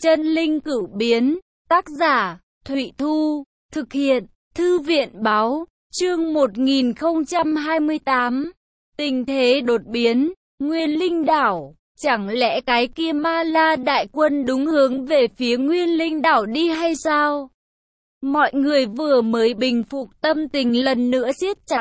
Chân linh cửu biến, tác giả, Thụy Thu, thực hiện, Thư viện báo, chương 1028. Tình thế đột biến, Nguyên Linh đảo, chẳng lẽ cái kia Ma La đại quân đúng hướng về phía Nguyên Linh đảo đi hay sao? Mọi người vừa mới bình phục tâm tình lần nữa siết chặt.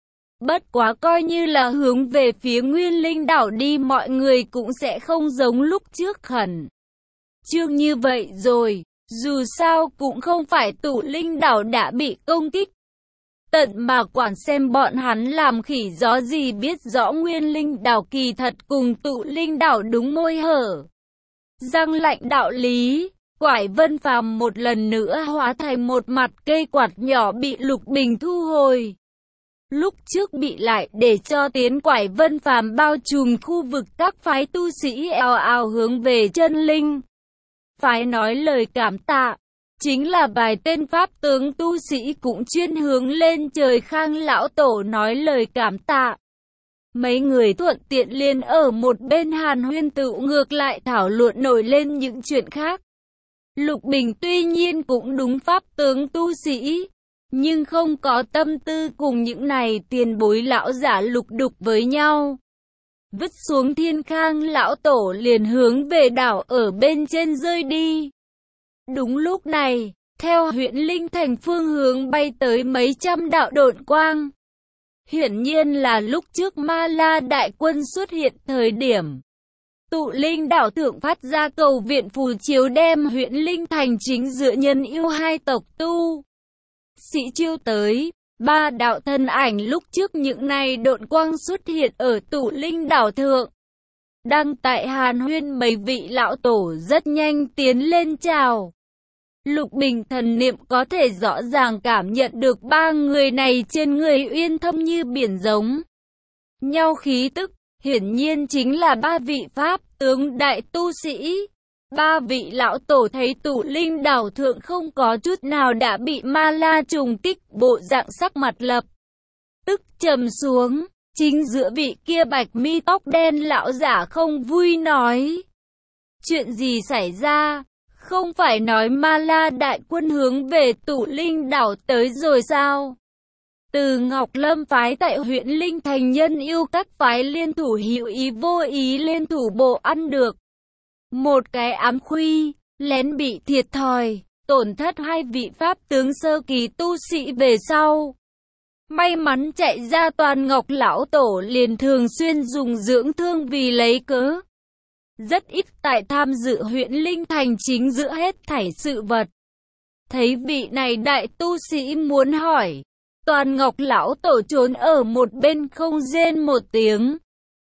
Bất quá coi như là hướng về phía Nguyên Linh đảo đi, mọi người cũng sẽ không giống lúc trước khẩn trương như vậy rồi, dù sao cũng không phải Tụ Linh đảo đã bị công kích. Tận mà quản xem bọn hắn làm khỉ gió gì, biết rõ Nguyên Linh đảo kỳ thật cùng Tụ Linh đảo đúng môi hở răng lạnh đạo lý. Quải Vân Phàm một lần nữa hóa thành một mặt cây quạt nhỏ bị Lục Bình thu hồi. Lúc trước bị lại để cho tiến Quải Vân Phàm bao trùm khu vực, các phái tu sĩ ào ào hướng về Chân Linh phái nói lời cảm tạ. Chính là vài tên pháp tướng tu sĩ cũng chuyên hướng lên trời Khang lão tổ nói lời cảm tạ. Mấy người thuận tiện liền ở một bên hàn huyên, tự ngược lại thảo luận nổi lên những chuyện khác. Lục Bình tuy nhiên cũng đúng pháp tướng tu sĩ, nhưng không có tâm tư cùng những này tiền bối lão giả lục đục với nhau. Vứt xuống Thiên Khang lão tổ liền hướng về đảo ở bên trên rơi đi. Đúng lúc này, theo huyện Linh Thành phương hướng bay tới mấy trăm đạo độn quang. Hiển nhiên là lúc trước Ma La đại quân xuất hiện thời điểm Tụ Linh đảo thượng phát ra cầu viện phù chiếu, đem huyện Linh Thành chính giữa nhân yêu hai tộc tu sĩ chiêu tới. Ba đạo thân ảnh lúc trước những này độn quang xuất hiện ở Tụ Linh đảo thượng. Đang tại hàn huyên, mấy vị lão tổ rất nhanh tiến lên chào. Lục Bình thần niệm có thể rõ ràng cảm nhận được ba người này trên người uyên thâm như biển giống nhau khí tức, hiển nhiên chính là ba vị pháp tướng đại tu sĩ. Ba vị lão tổ thấy Tụ Linh đảo thượng không có chút nào đã bị Ma La trùng kích, bộ dạng sắc mặt lập tức trầm xuống. Chính giữa vị kia bạch mi tóc đen lão giả không vui nói: chuyện gì xảy ra? Không phải nói Ma La đại quân hướng về Tụ Linh đảo tới rồi sao? Từ Ngọc Lâm phái tại huyện Linh Thành nhân yêu các phái liên thủ, hữu ý vô ý liên thủ bộ ăn được một cái ám khuy, lén bị thiệt thòi, tổn thất hai vị pháp tướng sơ kỳ tu sĩ về sau. May mắn chạy ra, Toàn Ngọc lão tổ liền thường xuyên dùng dưỡng thương vì lấy cớ. Rất ít tại tham dự huyện Linh Thành chính giữa hết thảy sự vật. Thấy vị này đại tu sĩ muốn hỏi, Toàn Ngọc lão tổ trốn ở một bên không rên một tiếng.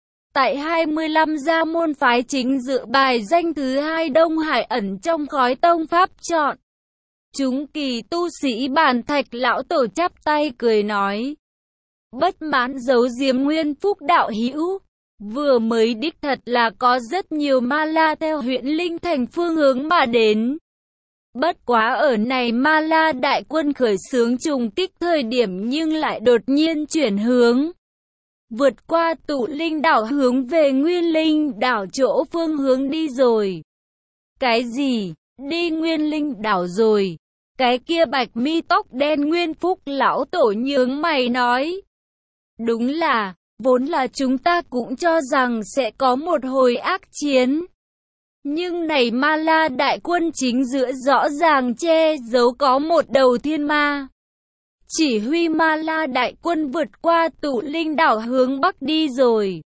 Tại 25 gia môn phái chính dự bài danh thứ 2 Đông Hải ẩn trong khói tông pháp chọn chúng kỳ tu sĩ, Bàn Thạch lão tổ chắp tay cười nói: bất mãn giấu giếm Nguyên Phúc đạo hữu, vừa mới đích thật là có rất nhiều Ma La theo huyện Linh Thành phương hướng mà đến. Bất quá ở này Ma La đại quân khởi xướng trùng kích thời điểm nhưng lại đột nhiên chuyển hướng, vượt qua Tụ Linh đảo hướng về Nguyên Linh đảo chỗ phương hướng đi rồi. Cái gì? Đi Nguyên Linh đảo rồi? Cái kia bạch mi tóc đen Nguyên Phúc lão tổ nhướng mày nói: đúng là, vốn là chúng ta cũng cho rằng sẽ có một hồi ác chiến. Nhưng này Ma La đại quân chính giữa rõ ràng che giấu có một đầu thiên ma. Chỉ huy Ma La đại quân vượt qua Tụ Linh đảo hướng bắc đi rồi.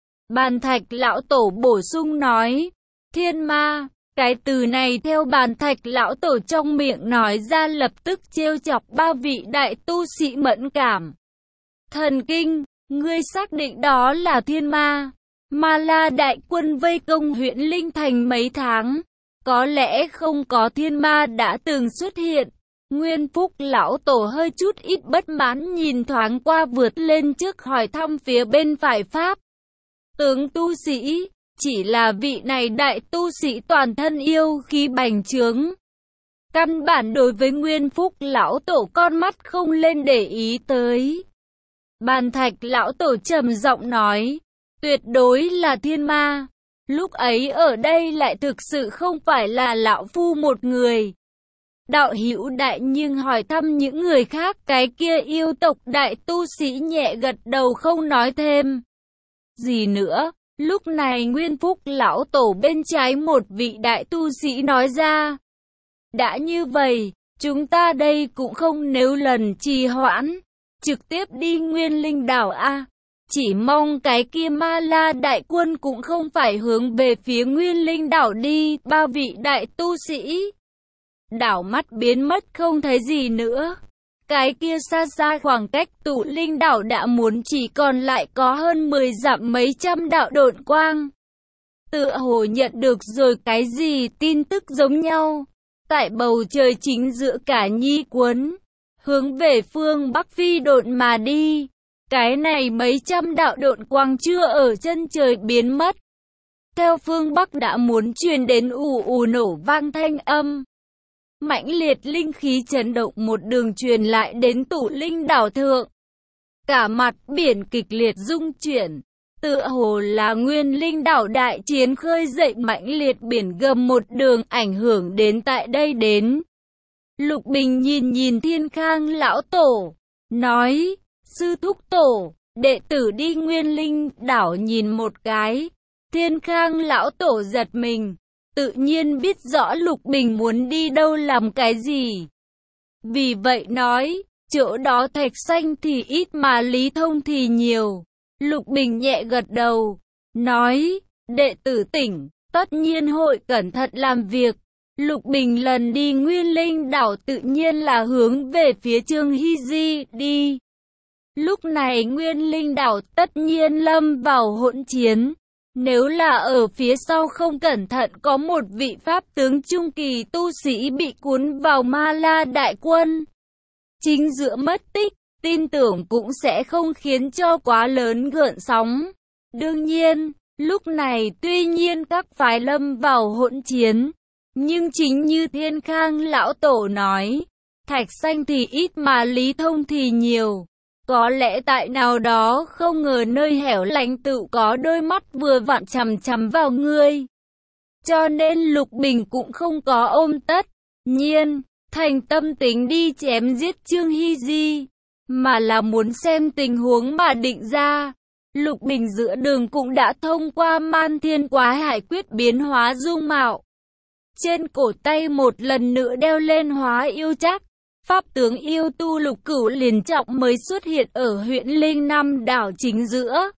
Bàn Thạch lão tổ bổ sung nói: thiên ma, cái từ này theo Bàn Thạch lão tổ trong miệng nói ra lập tức trêu chọc ba vị đại tu sĩ mẫn cảm. Thần kinh, ngươi xác định đó là thiên ma? Ma La đại quân vây công huyện Linh Thành mấy tháng, có lẽ không có thiên ma đã từng xuất hiện. Nguyên Phúc lão tổ hơi chút ít bất mãn nhìn thoáng qua, vượt lên trước hỏi thăm phía bên phải pháp tướng tu sĩ. Chỉ là vị này đại tu sĩ toàn thân yêu khí bành trướng, căn bản đối với Nguyên Phúc lão tổ con mắt không lên để ý tới. Bàn Thạch lão tổ trầm giọng nói: tuyệt đối là thiên ma. Lúc ấy ở đây lại thực sự không phải là lão phu một người. Đạo hữu đại nhưng hỏi thăm những người khác, cái kia yêu tộc đại tu sĩ nhẹ gật đầu không nói thêm gì nữa. Lúc này Nguyên Phúc lão tổ bên trái một vị đại tu sĩ nói ra. Đã như vậy, chúng ta đây cũng không nếu lần trì hoãn, trực tiếp đi Nguyên Linh đảo a. Chỉ mong cái kia Ma La đại quân cũng không phải hướng về phía Nguyên Linh đảo đi. Ba vị đại tu sĩ đảo mắt biến mất không thấy gì nữa. Cái kia xa xa khoảng cách Tụ Linh đảo đã muốn chỉ còn lại có hơn 10 dặm, mấy trăm đạo độn quang. Tựa hồ nhận được rồi cái gì tin tức giống nhau. Tại bầu trời chính giữa cả nhi cuốn, hướng về phương Bắc phi độn mà đi. Cái này mấy trăm đạo độn quang chưa ở chân trời biến mất. Theo phương Bắc đã muốn truyền đến ù ù nổ vang thanh âm. Mãnh liệt linh khí chấn động một đường truyền lại đến Tụ Linh đảo thượng. Cả mặt biển kịch liệt rung chuyển, tựa hồ là Nguyên Linh đảo đại chiến khơi dậy mãnh liệt biển gầm một đường ảnh hưởng đến tại đây đến. Lục Bình nhìn Thiên Khang lão tổ, nói, sư thúc tổ, đệ tử đi Nguyên Linh đảo nhìn một cái. Thiên Khang lão tổ giật mình. Tự nhiên biết rõ Lục Bình muốn đi đâu làm cái gì. Vì vậy nói, chỗ đó thạch xanh thì ít mà lý thông thì nhiều. Lục Bình nhẹ gật đầu, nói, đệ tử tỉnh, tất nhiên hội cẩn thận làm việc. Lục Bình lần đi Nguyên Linh đảo tự nhiên là hướng về phía Trương Hy Di đi. Lúc này Nguyên Linh đảo tất nhiên lâm vào hỗn chiến. Nếu là ở phía sau không cẩn thận có một vị pháp tướng trung kỳ tu sĩ bị cuốn vào Ma La đại quân, chính giữa mất tích, tin tưởng cũng sẽ không khiến cho quá lớn gợn sóng. Đương nhiên, lúc này tuy nhiên các phái lâm vào hỗn chiến, nhưng chính như Thiên Khang lão tổ nói, thạch xanh thì ít mà lý thông thì nhiều. Có lẽ tại nào đó không ngờ nơi hẻo lánh tự có đôi mắt vừa vặn chằm chằm vào ngươi. Cho nên Lục Bình cũng không có ôm tất nhiên, thành tâm tính đi chém giết Trương Hy Di, mà là muốn xem tình huống mà định ra. Lục Bình giữa đường cũng đã thông qua Man Thiên Quái Hải quyết biến hóa dung mạo. Trên cổ tay một lần nữa đeo lên hóa yêu chắc. Pháp tướng yêu tu Lục Cửu liền trọng mới xuất hiện ở huyện Linh Nam đảo chính giữa.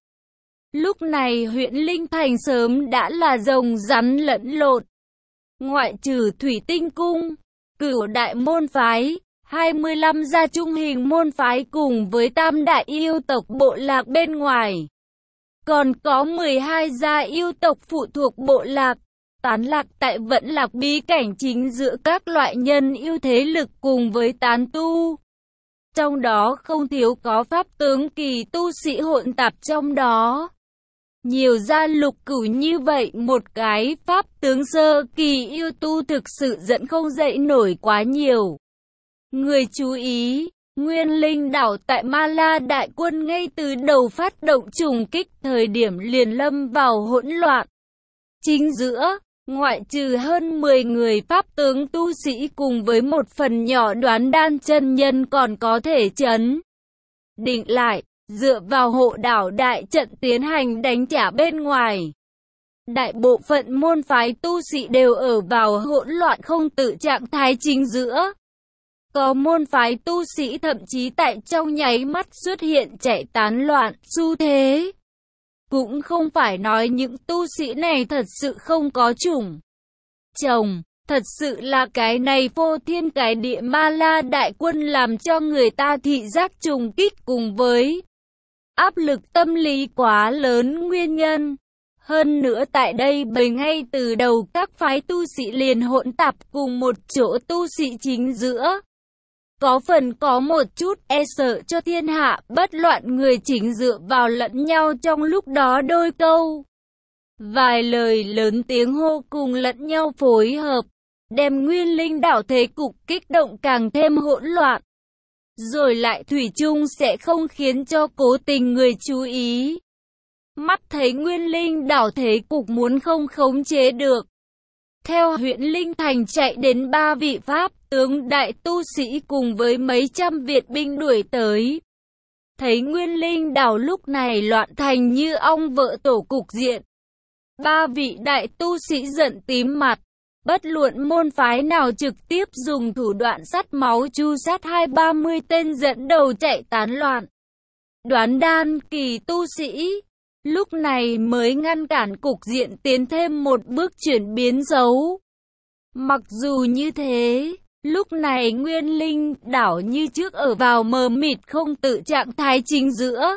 Lúc này huyện Linh Thành sớm đã là rồng rắn lẫn lộn. Ngoại trừ Thủy Tinh Cung, Cửu Đại môn phái, 25 gia trung hình môn phái cùng với Tam đại yêu tộc bộ lạc bên ngoài. Còn có 12 gia yêu tộc phụ thuộc bộ lạc. Tán lạc tại Vẫn Lạc bí cảnh chính giữa các loại nhân yêu thế lực cùng với tán tu. Trong đó không thiếu có pháp tướng kỳ tu sĩ hỗn tạp trong đó. Nhiều gia Lục Cửu như vậy một cái pháp tướng sơ kỳ yêu tu thực sự dẫn không dậy nổi quá nhiều người chú ý. Nguyên Linh đảo tại Ma La đại quân ngay từ đầu phát động trùng kích thời điểm liền lâm vào hỗn loạn. Chính giữa, ngoại trừ hơn 10 người pháp tướng tu sĩ cùng với một phần nhỏ đoán đan chân nhân còn có thể chấn định lại, dựa vào hộ đảo đại trận tiến hành đánh trả bên ngoài. Đại bộ phận môn phái tu sĩ đều ở vào hỗn loạn không tự trạng thái chính giữa. Có môn phái tu sĩ thậm chí tại trong nháy mắt xuất hiện chạy tán loạn xu thế. Cũng không phải nói những tu sĩ này thật sự không có chủng chồng, thật sự là cái này phô thiên cái địa Ma La đại quân làm cho người ta thị giác trùng kích cùng với áp lực tâm lý quá lớn nguyên nhân. Hơn nữa tại đây bởi ngay từ đầu các phái tu sĩ liền hỗn tạp cùng một chỗ tu sĩ chính giữa. Có phần có một chút e sợ cho thiên hạ bất loạn người chính dựa vào lẫn nhau trong lúc đó đôi câu. Vài lời lớn tiếng hô cùng lẫn nhau phối hợp, đem Nguyên Linh đảo thế cục kích động càng thêm hỗn loạn. Rồi lại thủy chung sẽ không khiến cho cố tình người chú ý. Mắt thấy Nguyên Linh đảo thế cục muốn không khống chế được. Theo huyện Linh Thành chạy đến 3 vị Pháp tướng đại tu sĩ cùng với mấy trăm Việt binh đuổi tới. Thấy Nguyên Linh đảo lúc này loạn thành như ong vỡ tổ cục diện. 3 vị đại tu sĩ giận tím mặt. Bất luận môn phái nào trực tiếp dùng thủ đoạn sắt máu chu sát 20-30 tên dẫn đầu chạy tán loạn. Đoán đan kỳ tu sĩ lúc này mới ngăn cản cục diện tiến thêm một bước chuyển biến xấu. Mặc dù như thế, lúc này Nguyên Linh đảo như trước ở vào mờ mịt không tự trạng thái chính giữa.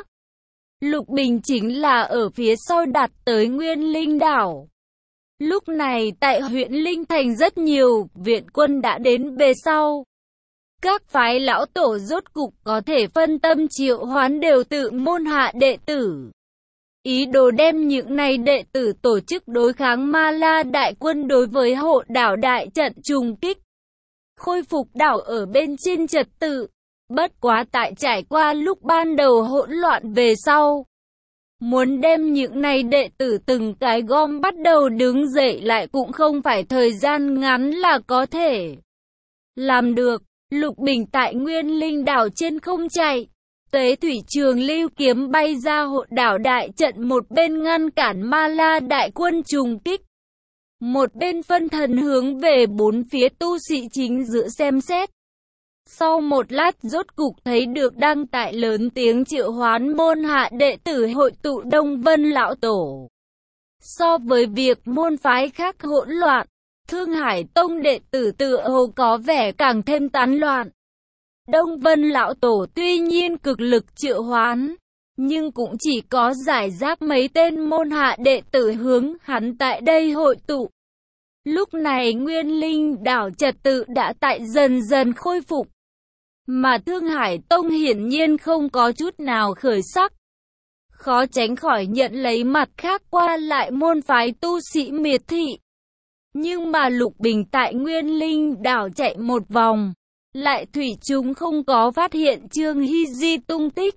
Lục Bình chính là ở phía sau đặt tới Nguyên Linh đảo. Lúc này tại huyện Linh Thành rất nhiều viện quân đã đến về sau. Các phái lão tổ rốt cục có thể phân tâm triệu hoán đều tự môn hạ đệ tử. Ý đồ đem những này đệ tử tổ chức đối kháng Ma La đại quân đối với hộ đảo đại trận trùng kích. Khôi phục đảo ở bên trên trật tự. Bất quá tại trải qua lúc ban đầu hỗn loạn về sau. Muốn đem những này đệ tử từng cái gom bắt đầu đứng dậy lại cũng không phải thời gian ngắn là có thể làm được. Lục Bình tại Nguyên Linh đảo trên không chạy. Tế thủy trường lưu kiếm bay ra hộ đảo đại trận, một bên ngăn cản Ma La đại quân trùng kích. Một bên phân thần hướng về bốn phía tu sĩ chính giữa xem xét. Sau một lát rốt cục thấy được đang tại lớn tiếng triệu hoán môn hạ đệ tử hội tụ Đông Vân lão tổ. So với việc môn phái khác hỗn loạn, Thương Hải Tông đệ tử tựa hồ có vẻ càng thêm tán loạn. Đông Vân lão tổ tuy nhiên cực lực triệu hoán, nhưng cũng chỉ có giải rác mấy tên môn hạ đệ tử hướng hắn tại đây hội tụ. Lúc này Nguyên Linh đảo trật tự đã tại dần dần khôi phục. Mà Thương Hải Tông hiển nhiên không có chút nào khởi sắc. Khó tránh khỏi nhận lấy mặt khác qua lại môn phái tu sĩ miệt thị. Nhưng mà Lục Bình tại Nguyên Linh đảo chạy một vòng, lại thủy chung không có phát hiện Trương Hy Di tung tích.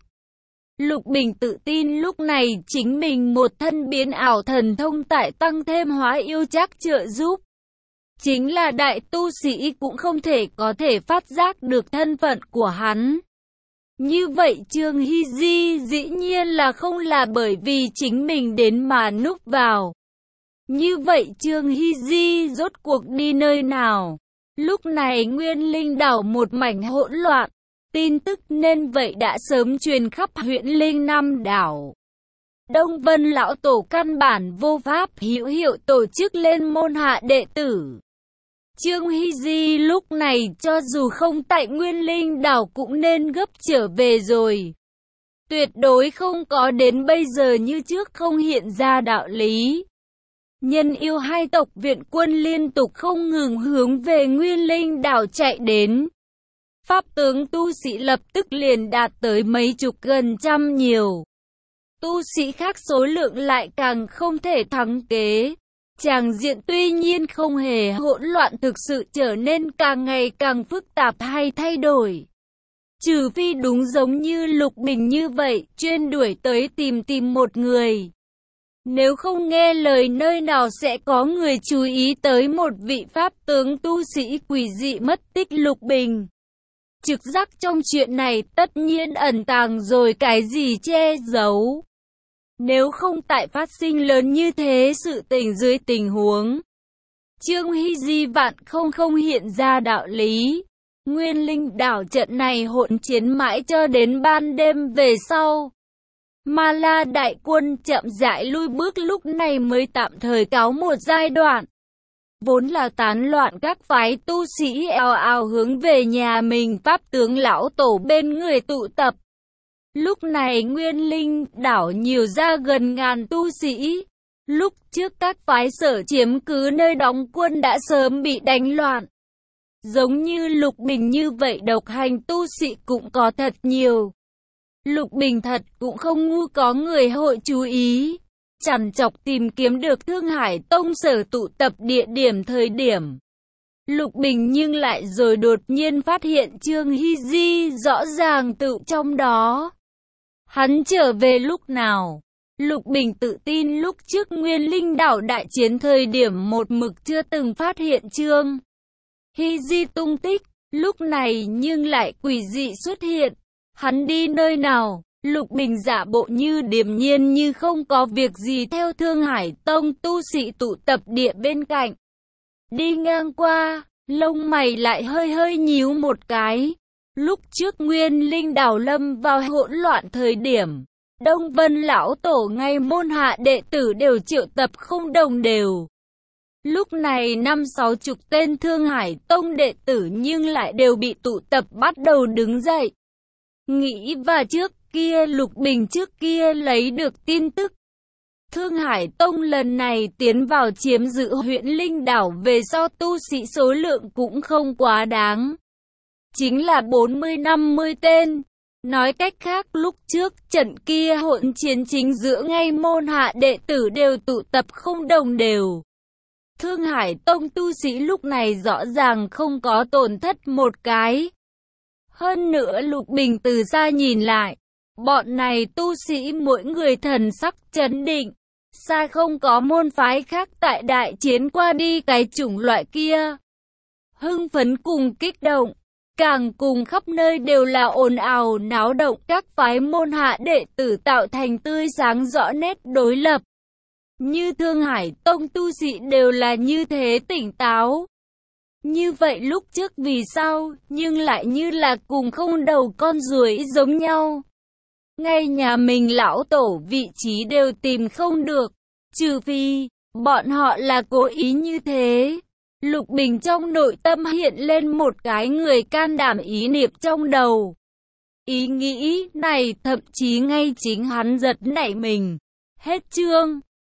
Lục Bình tự tin lúc này chính mình một thân biến ảo thần thông tại tăng thêm hóa yêu trác trợ giúp. Chính là đại tu sĩ cũng không thể có thể phát giác được thân phận của hắn. Như vậy Trương Hy Di dĩ nhiên là không là bởi vì chính mình đến mà núp vào. Như vậy Trương Hy Di rốt cuộc đi nơi nào? Lúc này Nguyên Linh đảo một mảnh hỗn loạn. Tin tức nên vậy đã sớm truyền khắp huyện Linh Nam đảo. Đông Vân lão tổ căn bản vô pháp hữu hiệu tổ chức lên môn hạ đệ tử. Trương Hy Di lúc này cho dù không tại Nguyên Linh đảo cũng nên gấp trở về rồi. Tuyệt đối không có đến bây giờ như trước không hiện ra đạo lý. Nhân yêu hai tộc viện quân liên tục không ngừng hướng về Nguyên Linh đảo chạy đến. Pháp tướng tu sĩ lập tức liền đạt tới mấy chục gần trăm nhiều. Tu sĩ khác số lượng lại càng không thể thắng kế. Tràng diện tuy nhiên không hề hỗn loạn, thực sự trở nên càng ngày càng phức tạp hay thay đổi. Trừ phi đúng giống như Lục Bình như vậy, chuyên đuổi tới tìm một người. Nếu không nghe lời nơi nào sẽ có người chú ý tới một vị pháp tướng tu sĩ quỷ dị mất tích Lục Bình. Trực giác trong chuyện này tất nhiên ẩn tàng rồi cái gì che giấu. Nếu không tại phát sinh lớn như thế sự tình dưới tình huống Trương Hy Di vạn không hiện ra đạo lý. Nguyên Linh đảo trận này hỗn chiến mãi cho đến ban đêm về sau. Ma La đại quân chậm rãi lui bước, lúc này mới tạm thời cáo một giai đoạn. Vốn là tán loạn các phái tu sĩ ào ào hướng về nhà mình pháp tướng lão tổ bên người tụ tập. Lúc này Nguyên Linh đảo nhiều ra gần ngàn tu sĩ. Lúc trước các phái sở chiếm cứ nơi đóng quân đã sớm bị đánh loạn. Giống như Lục Bình như vậy độc hành tu sĩ cũng có thật nhiều. Lục Bình thật cũng không ngu, có người hội chú ý. Chằn chọc tìm kiếm được Thương Hải Tông sở tụ tập địa điểm thời điểm. Lục Bình nhưng lại rồi đột nhiên phát hiện Trương Hy Di rõ ràng tự trong đó. Hắn trở về lúc nào? Lục Bình tự tin lúc trước Nguyên Linh đảo đại chiến thời điểm một mực chưa từng phát hiện Trương Hy Di tung tích, lúc này nhưng lại quỷ dị xuất hiện. Hắn đi nơi nào? Lục Bình giả bộ như điềm nhiên như không có việc gì theo Thương Hải Tông tu sĩ tụ tập địa bên cạnh. Đi ngang qua, lông mày lại hơi hơi nhíu một cái. Lúc trước Nguyên Linh đảo lâm vào hỗn loạn thời điểm, Đông Vân lão tổ ngay môn hạ đệ tử đều triệu tập không đồng đều. Lúc này 50-60 tên Thương Hải Tông đệ tử nhưng lại đều bị tụ tập bắt đầu đứng dậy. Nghĩ và trước kia Lục Bình trước kia lấy được tin tức. Thương Hải Tông lần này tiến vào chiếm giữ huyện Linh đảo về sau tu sĩ số lượng cũng không quá đáng. Chính là 40-50 tên. Nói cách khác lúc trước trận kia hỗn chiến chính giữa ngay môn hạ đệ tử đều tụ tập không đồng đều. Thương Hải Tông tu sĩ lúc này rõ ràng không có tổn thất một cái. Hơn nữa Lục Bình từ xa nhìn lại, bọn này tu sĩ mỗi người thần sắc chấn định, xa không có môn phái khác tại đại chiến qua đi cái chủng loại kia. Hưng phấn cùng kích động, càng cùng khắp nơi đều là ồn ào náo động, các phái môn hạ đệ tử tạo thành tươi sáng rõ nét đối lập. Như Thương Hải Tông tu sĩ đều là như thế tỉnh táo. Như vậy lúc trước vì sao, nhưng lại như là cùng không đầu con ruồi giống nhau. Ngay nhà mình lão tổ vị trí đều tìm không được, trừ phi, bọn họ là cố ý như thế. Lục Bình trong nội tâm hiện lên một cái người can đảm ý niệm trong đầu. Ý nghĩ này thậm chí ngay chính hắn giật nảy mình. Hết chương.